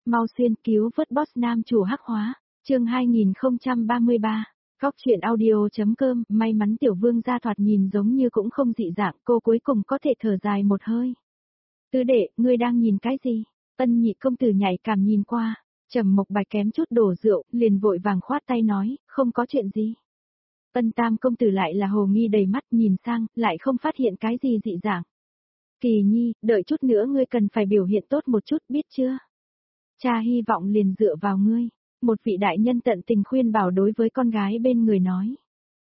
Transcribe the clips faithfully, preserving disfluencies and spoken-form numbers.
mau xuyên cứu vớt boss nam chủ hắc hóa, chương hai nghìn không trăm ba mươi ba. Góc chuyện audio.com, may mắn tiểu vương gia thoạt nhìn giống như cũng không dị dạng, cô cuối cùng có thể thở dài một hơi. Tứ đệ, ngươi đang nhìn cái gì? Tân nhị công tử nhạy cảm nhìn qua, Trầm Mộc Bạch kém chút đổ rượu, liền vội vàng khoát tay nói, không có chuyện gì. Tân tam công tử lại là hồ nghi đầy mắt nhìn sang, lại không phát hiện cái gì dị dạng. Kỳ nhi, đợi chút nữa ngươi cần phải biểu hiện tốt một chút biết chưa? Cha hy vọng liền dựa vào ngươi. Một vị đại nhân tận tình khuyên bảo đối với con gái bên người nói.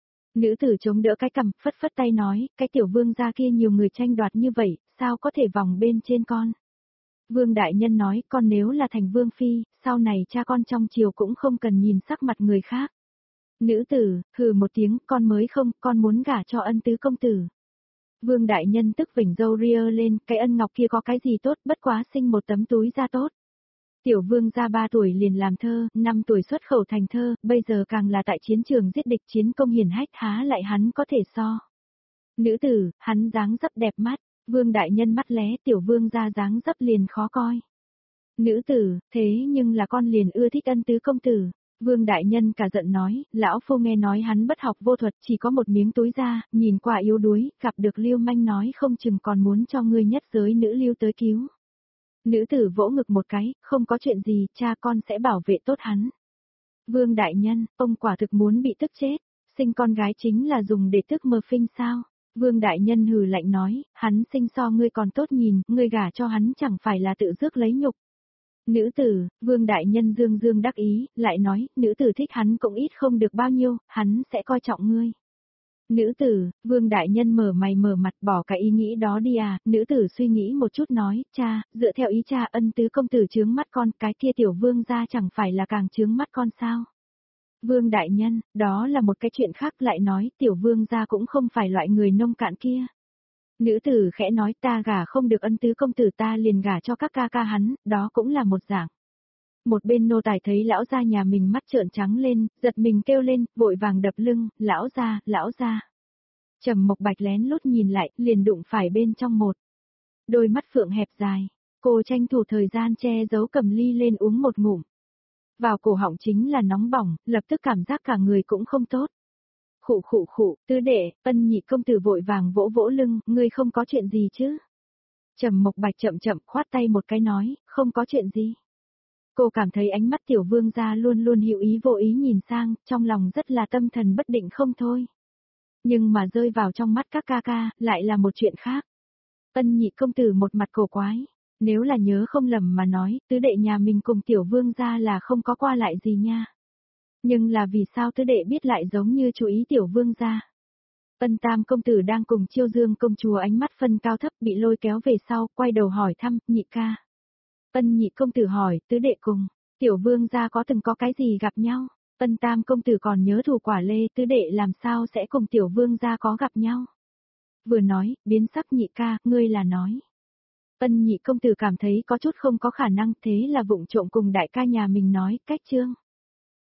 Nữ tử chống đỡ cái cằm, phất phất tay nói, cái tiểu vương gia kia nhiều người tranh đoạt như vậy, sao có thể vòng bên trên con? Vương đại nhân nói, con nếu là thành vương phi, sau này cha con trong triều cũng không cần nhìn sắc mặt người khác. Nữ tử, hừ một tiếng, con mới không, con muốn gả cho ân tứ công tử. Vương đại nhân tức vỉnh râu ria lên, cái ân ngọc kia có cái gì tốt, bất quá sinh một tấm túi da tốt. Tiểu vương gia ba tuổi liền làm thơ, năm tuổi xuất khẩu thành thơ, bây giờ càng là tại chiến trường giết địch chiến công hiển hách, há lại hắn có thể so. Nữ tử, hắn dáng dấp đẹp mắt, vương đại nhân mắt lé, tiểu vương gia dáng dấp liền khó coi. Nữ tử, thế nhưng là con liền ưa thích ân tứ công tử. Vương đại nhân cả giận nói, lão phu nghe nói hắn bất học vô thuật, chỉ có một miếng túi da, nhìn qua yếu đuối, gặp được Lưu Manh nói không chừng còn muốn cho ngươi nhất giới nữ lưu tới cứu. Nữ tử vỗ ngực một cái, không có chuyện gì, cha con sẽ bảo vệ tốt hắn. Vương đại nhân, ông quả thực muốn bị tức chết, sinh con gái chính là dùng để tức mờ phinh sao? Vương đại nhân hừ lạnh nói, hắn sinh so ngươi còn tốt nhìn, ngươi gả cho hắn chẳng phải là tự rước lấy nhục. Nữ tử, vương đại nhân dương dương đắc ý, lại nói, nữ tử thích hắn cũng ít không được bao nhiêu, hắn sẽ coi trọng ngươi. Nữ tử, vương đại nhân mở mày mở mặt bỏ cái ý nghĩ đó đi à, nữ tử suy nghĩ một chút nói, cha, dựa theo ý cha ân tứ công tử chướng mắt con, cái kia tiểu vương gia chẳng phải là càng chướng mắt con sao. Vương đại nhân, đó là một cái chuyện khác lại nói, tiểu vương gia cũng không phải loại người nông cạn kia. Nữ tử khẽ nói ta gả không được ân tứ công tử ta liền gả cho các ca ca hắn, đó cũng là một dạng. Một bên nô tài thấy lão gia nhà mình mắt trợn trắng lên, giật mình kêu lên, vội vàng đập lưng, lão gia, lão gia. Trầm Mộc Bạch lén lút nhìn lại, liền đụng phải bên trong một. Đôi mắt phượng hẹp dài, cô tranh thủ thời gian che giấu cầm ly lên uống một ngụm. Vào cổ họng chính là nóng bỏng, lập tức cảm giác cả người cũng không tốt. Khụ khụ khụ, tứ đệ, ân nhị công tử vội vàng vỗ vỗ lưng, ngươi không có chuyện gì chứ? Trầm Mộc Bạch chậm chậm khoát tay một cái nói, không có chuyện gì. Cô cảm thấy ánh mắt tiểu vương gia luôn luôn hữu ý vô ý nhìn sang, trong lòng rất là tâm thần bất định không thôi. Nhưng mà rơi vào trong mắt các ca ca, lại là một chuyện khác. Ân nhị công tử một mặt cổ quái, nếu là nhớ không lầm mà nói, tứ đệ nhà mình cùng tiểu vương gia là không có qua lại gì nha. Nhưng là vì sao tứ đệ biết lại giống như chú ý tiểu vương gia? Ân tam công tử đang cùng chiêu dương công chúa ánh mắt phân cao thấp bị lôi kéo về sau, quay đầu hỏi thăm, nhị ca. Ân nhị công tử hỏi, tứ đệ cùng, tiểu vương gia có từng có cái gì gặp nhau? Ân tam công tử còn nhớ thù quả lê, tứ đệ làm sao sẽ cùng tiểu vương gia có gặp nhau? Vừa nói, biến sắc nhị ca, ngươi là nói. Ân nhị công tử cảm thấy có chút không có khả năng, thế là vụng trộm cùng đại ca nhà mình nói, cách chương.